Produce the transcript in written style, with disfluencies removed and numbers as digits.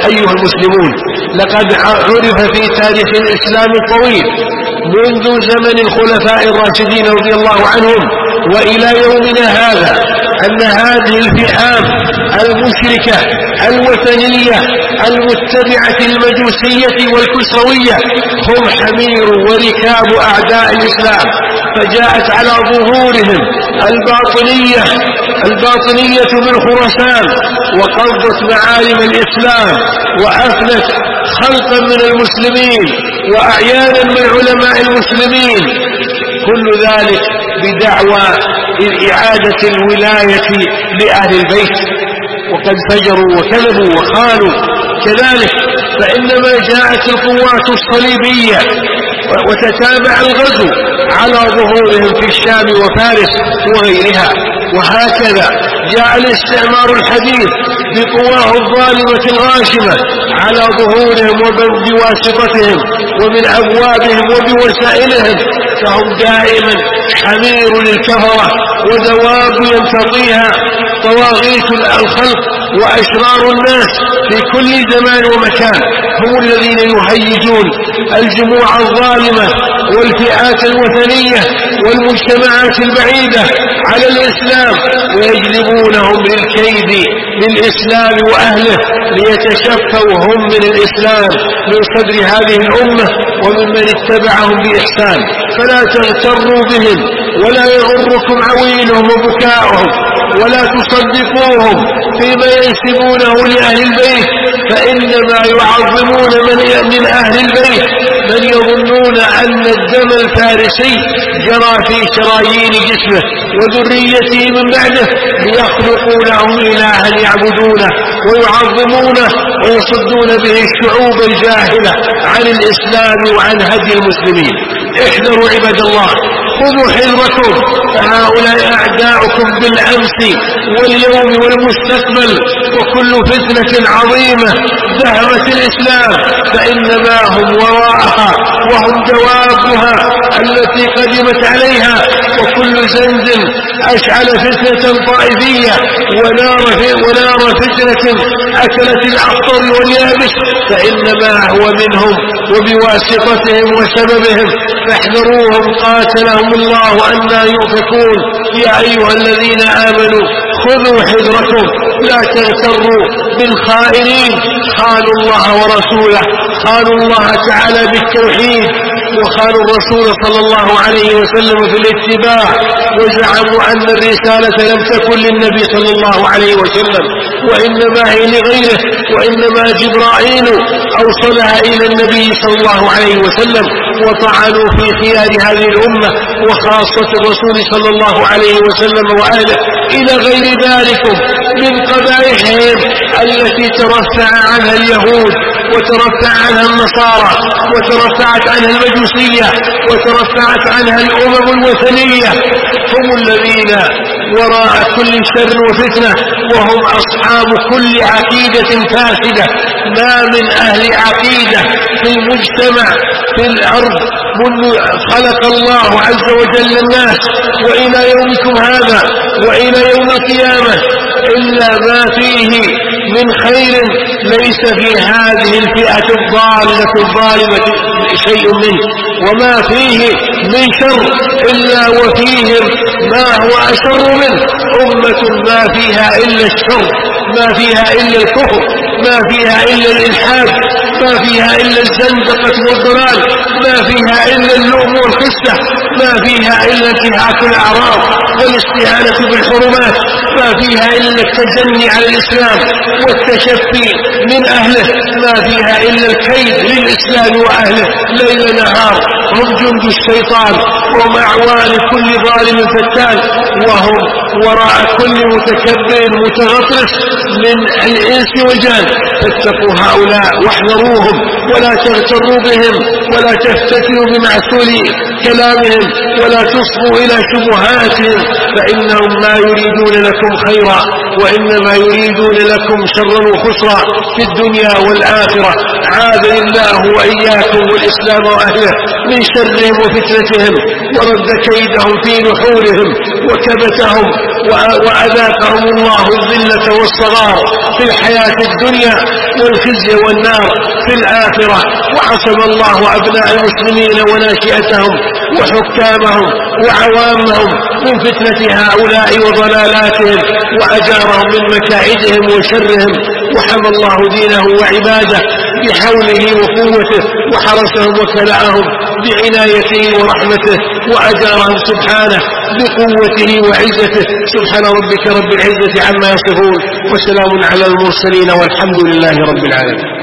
أيها المسلمون، لقد عرف في تاريخ الإسلام الطويل منذ زمن الخلفاء الراشدين رضي الله عنهم وإلى يومنا هذا أن هذه الفئام المشركة الوثنية المتبعة المجوسية والكسروية هم حمير وركاب أعداء الإسلام، فجاءت على ظهورهم الباطنية من خراسان وقضت معالم الإسلام وأفنت خلقا من المسلمين وأعيانا من علماء المسلمين، كل ذلك بدعوى إعادة الولاية لأهل البيت، وقد فجروا وكذبوا وخانوا كذلك. فإنما جاءت القوات الصليبية وتتابع الغزو على ظهورهم في الشام وفارس وغيرها، وهكذا جاء الاستعمار الحديث بقواه الظالمة الغاشمة على ظهورهم وبواسطتهم ومن أبوابهم وبوسائلهم، فهم دائما حمير للكفرة ودواب ينتقيها طواغيت الخلق وأشرار الناس في كل زمان ومكان، هم الذين يهيجون الجموع الظالمة والفئات الوثنية والمجتمعات البعيدة على الإسلام ويجلبونهم للكيد للإسلام وأهله ليتشفوا هم من الإسلام من صدر هذه الأمة وممن اتبعهم بإحسان. فلا تغتروا بهم ولا يغركم عويلهم وبكاؤهم ولا تصدقوهم فيما ينسبونه لأهل البيت، فإنما يعظمون من أهل البيت من يظنون أن الدم الفارسي جرى في شرايين جسمه وذريته من بعده ليخلقوا لهم إلها يعبدونه ويعظمونه ويصدون به الشعوب الجاهلة عن الإسلام وعن هدي المسلمين. احذروا عباد الله، خذوا حذركم، فهؤلاء أعداؤكم بالأمس واليوم والمستقبل، وكل فتنة عظيمة دهمت الإسلام فإنما هم وراءها وهم دوابها التي قدمت عليها، وكل زنز أشعل فتنة طائفية ونار فتنة أكلت الأخضر واليابس فإنما هو منهم وبواسطتهم وسببهم، فاحذروهم قاتلهم الله أنى يؤفكون. يا أيها الذين آمنوا خذوا حذركم، لا تغتروا بالخائنين، خانوا الله ورسوله، خانوا الله تعالى بالتوحيد وخانوا الرسول صلى الله عليه وسلم في الاتباع، وزعموا أن الرسالة لم تكن للنبي صلى الله عليه وسلم وإنما هي لغيره، وإنما جبرائيل أوصلها إلى النبي صلى الله عليه وسلم، وطعنوا في خيار هذه الأمة وخاصة الرسول صلى الله عليه وسلم وآله إلى غير ذلك من قبائحهم التي ترفع عنها اليهود وترفع عنها النصارى وترفعت عنها المجوسية وترفعت عنها الأمم الوثنية، هم الذين وراء كل شر وفتنة، وهم أصحاب كل عقيدة فاسدة. ما من أهل عقيدة في المجتمع في الأرض منذ خلق الله عز وجل الناس وإلى يومكم هذا وإلى يوم القيامة إلا ما فيه من خير ليس في هذه الفئة الضالة الظالمة شيء منه، وما فيه من شر إلا وفيهم ما هو أشر منه. أمة ما فيها إلا الشر، ما فيها إلا الكفر، ما فيها إلا الإلحاد، ما فيها إلا الزندقة والضلال، ما فيها إلا اللؤم والخسة، ما فيها إلا انتهاك الأعراض والاستهانة بالحرمات، ما فيها إلا التجني على الإسلام والتشفي من أهله، ما فيها إلا الكيد للإسلام وأهله ليل نهار. هم جند الشيطان وهم أعوان كل ظالم فتان، وهم وراء كل متكبر متغطرس من الإنس والجان. فاتقوا هؤلاء واحذروهم ولا تغتروا بهم ولا تفتتنوا بمعسول كلامهم ولا تصغوا إلى شبهاتهم، فإنهم ما يريدون لكم خيرا وإنما يريدون لكم شرا وخسرا في الدنيا والآخرة. عاذني الله وإياكم والإسلام وأهله من شرهم وفتنتهم، ورد كيدهم في نحورهم وكبتهم، وأذاقهم الله الذلة والصغار في الحياة الدنيا والخزي والنار في الآخرة. وعصم الله أبناء المسلمين وناشئتهم وحكامهم وعوامهم من فتنة هؤلاء وضلالاتهم، وأجارهم من مكائدهم وشرهم، وحمى الله دينه وعباده بحوله وقوته، وحرسهم وكلأهم بعنايته ورحمته، وأجارهم سبحانه بقوته وعزته. سبحان ربك رب العزة عما يصفون، وسلام على المرسلين، والحمد لله رب العالمين.